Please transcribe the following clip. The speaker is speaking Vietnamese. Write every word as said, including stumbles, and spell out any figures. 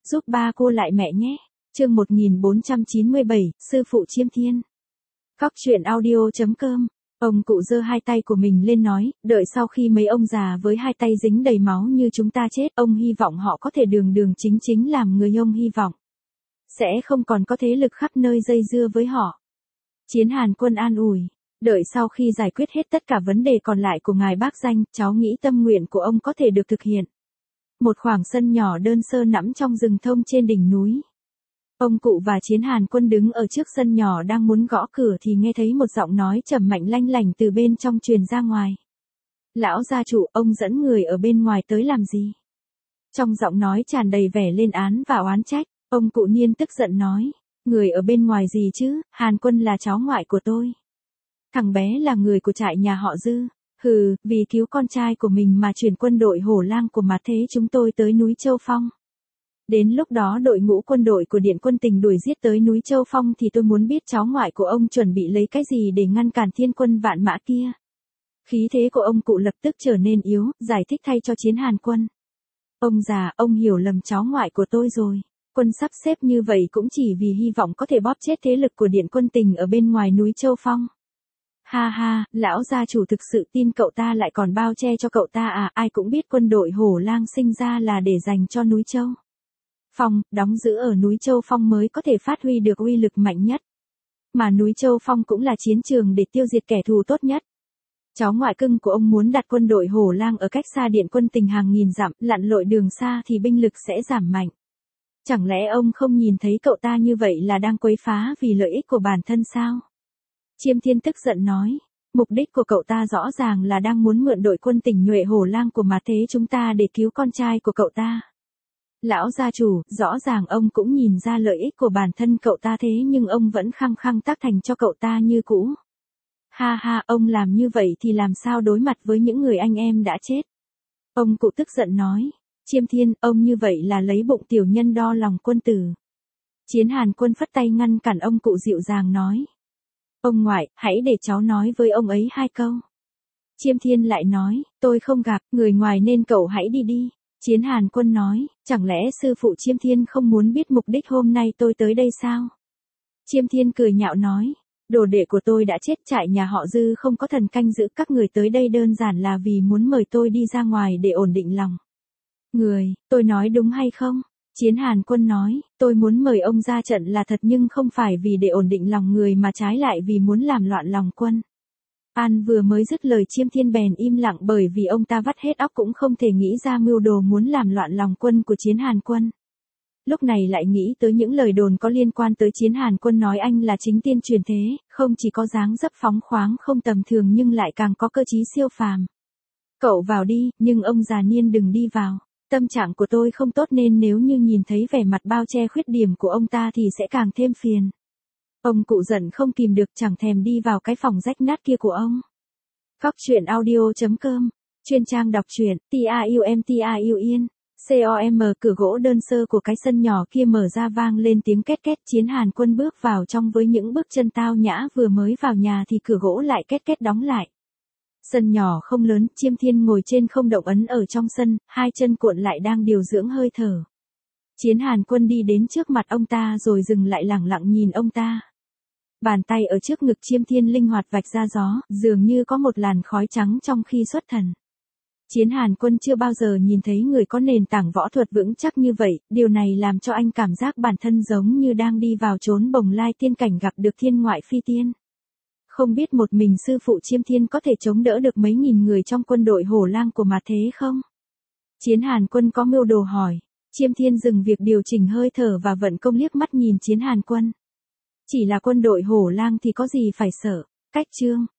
giúp ba cô lại mẹ nhé. Chương một nghìn bốn trăm chín mươi bảy, sư phụ Chiêm Thiên. Cóc truyện audio chấm com. Ông cụ giơ hai tay của mình lên nói, đợi sau khi mấy ông già với hai tay dính đầy máu như chúng ta chết, ông hy vọng họ có thể đường đường chính chính làm người, ông hy vọng sẽ không còn có thế lực khắp nơi dây dưa với họ. Chiến Hàn Quân an ủi, đợi sau khi giải quyết hết tất cả vấn đề còn lại của ngài bác danh, cháu nghĩ tâm nguyện của ông có thể được thực hiện. Một khoảng sân nhỏ đơn sơ nằm trong rừng thông trên đỉnh núi. Ông cụ và Chiến Hàn Quân đứng ở trước sân nhỏ đang muốn gõ cửa thì nghe thấy một giọng nói trầm mạnh lanh lảnh từ bên trong truyền ra ngoài. Lão gia chủ, ông dẫn người ở bên ngoài tới làm gì? Trong giọng nói tràn đầy vẻ lên án và oán trách, ông cụ Niên tức giận nói, người ở bên ngoài gì chứ, Hàn Quân là cháu ngoại của tôi. Thằng bé là người của trại nhà họ Dư, hừ, vì cứu con trai của mình mà chuyển quân đội hổ lang của mặt thế chúng tôi tới núi Châu Phong. Đến lúc đó đội ngũ quân đội của Điện Quân Tình đuổi giết tới núi Châu Phong thì tôi muốn biết cháu ngoại của ông chuẩn bị lấy cái gì để ngăn cản thiên quân vạn mã kia. Khí thế của ông cụ lập tức trở nên yếu, giải thích thay cho Chiến Hàn Quân. Ông già, ông hiểu lầm cháu ngoại của tôi rồi. Quân sắp xếp như vậy cũng chỉ vì hy vọng có thể bóp chết thế lực của Điện Quân Tình ở bên ngoài núi Châu Phong. Ha ha, lão gia chủ thực sự tin cậu ta lại còn bao che cho cậu ta à, ai cũng biết quân đội hổ lang sinh ra là để dành cho núi Châu Phong, đóng giữ ở núi Châu Phong mới có thể phát huy được uy lực mạnh nhất. Mà núi Châu Phong cũng là chiến trường để tiêu diệt kẻ thù tốt nhất. Cháu ngoại cưng của ông muốn đặt quân đội hổ lang ở cách xa Điện Quân Tình hàng nghìn dặm, lặn lội đường xa thì binh lực sẽ giảm mạnh. Chẳng lẽ ông không nhìn thấy cậu ta như vậy là đang quấy phá vì lợi ích của bản thân sao? Chiêm Thiên tức giận nói, mục đích của cậu ta rõ ràng là đang muốn mượn đội quân tình nhuệ hổ lang của mặt thế chúng ta để cứu con trai của cậu ta. Lão gia chủ, rõ ràng ông cũng nhìn ra lợi ích của bản thân cậu ta thế nhưng ông vẫn khăng khăng tác thành cho cậu ta như cũ. Ha ha, ông làm như vậy thì làm sao đối mặt với những người anh em đã chết? Ông cụ tức giận nói, Chiêm Thiên, ông như vậy là lấy bụng tiểu nhân đo lòng quân tử. Chiến Hàn Quân phất tay ngăn cản ông cụ dịu dàng nói. Ông ngoại, hãy để cháu nói với ông ấy hai câu. Chiêm Thiên lại nói, tôi không gặp người ngoài nên cậu hãy đi đi. Chiến Hàn Quân nói, chẳng lẽ sư phụ Chiêm Thiên không muốn biết mục đích hôm nay tôi tới đây sao? Chiêm Thiên cười nhạo nói, đồ đệ của tôi đã chết, trại nhà họ Dư không có thần canh giữ, các người tới đây đơn giản là vì muốn mời tôi đi ra ngoài để ổn định lòng người, tôi nói đúng hay không? Chiến Hàn Quân nói, tôi muốn mời ông ra trận là thật nhưng không phải vì để ổn định lòng người mà trái lại vì muốn làm loạn lòng quân. An vừa mới dứt lời Chiêm Thiên bèn im lặng bởi vì ông ta vắt hết óc cũng không thể nghĩ ra mưu đồ muốn làm loạn lòng quân của Chiến Hàn Quân. Lúc này lại nghĩ tới những lời đồn có liên quan tới Chiến Hàn Quân nói anh là chính tiên truyền thế, không chỉ có dáng dấp phóng khoáng không tầm thường nhưng lại càng có cơ trí siêu phàm. Cậu vào đi, nhưng ông già Niên đừng đi vào. Tâm trạng của tôi không tốt nên nếu như nhìn thấy vẻ mặt bao che khuyết điểm của ông ta thì sẽ càng thêm phiền. Ông cụ giận không kìm được chẳng thèm đi vào cái phòng rách nát kia của ông. Cóc truyện audio chấm com, chuyên trang đọc truyện, T-A-U-M-T-A-U-Yên, C-O-M. Cửa gỗ đơn sơ của cái sân nhỏ kia mở ra vang lên tiếng két két. Chiến Hàn Quân bước vào trong với những bước chân tao nhã, vừa mới vào nhà thì cửa gỗ lại két két đóng lại. Sân nhỏ không lớn, Chiêm Thiên ngồi trên không động ấn ở trong sân, hai chân cuộn lại đang điều dưỡng hơi thở. Chiến Hàn Quân đi đến trước mặt ông ta rồi dừng lại lẳng lặng nhìn ông ta. Bàn tay ở trước ngực Chiêm Thiên linh hoạt vạch ra gió, dường như có một làn khói trắng trong khi xuất thần. Chiến Hàn Quân chưa bao giờ nhìn thấy người có nền tảng võ thuật vững chắc như vậy, điều này làm cho anh cảm giác bản thân giống như đang đi vào chốn bồng lai tiên cảnh gặp được thiên ngoại phi tiên. Không biết một mình sư phụ Chiêm Thiên có thể chống đỡ được mấy nghìn người trong quân đội hổ lang của mặt thế không? Chiến Hàn Quân có mưu đồ hỏi. Chiêm Thiên dừng việc điều chỉnh hơi thở và vận công liếc mắt nhìn Chiến Hàn Quân. Chỉ là quân đội hổ lang thì có gì phải sợ. Cách chương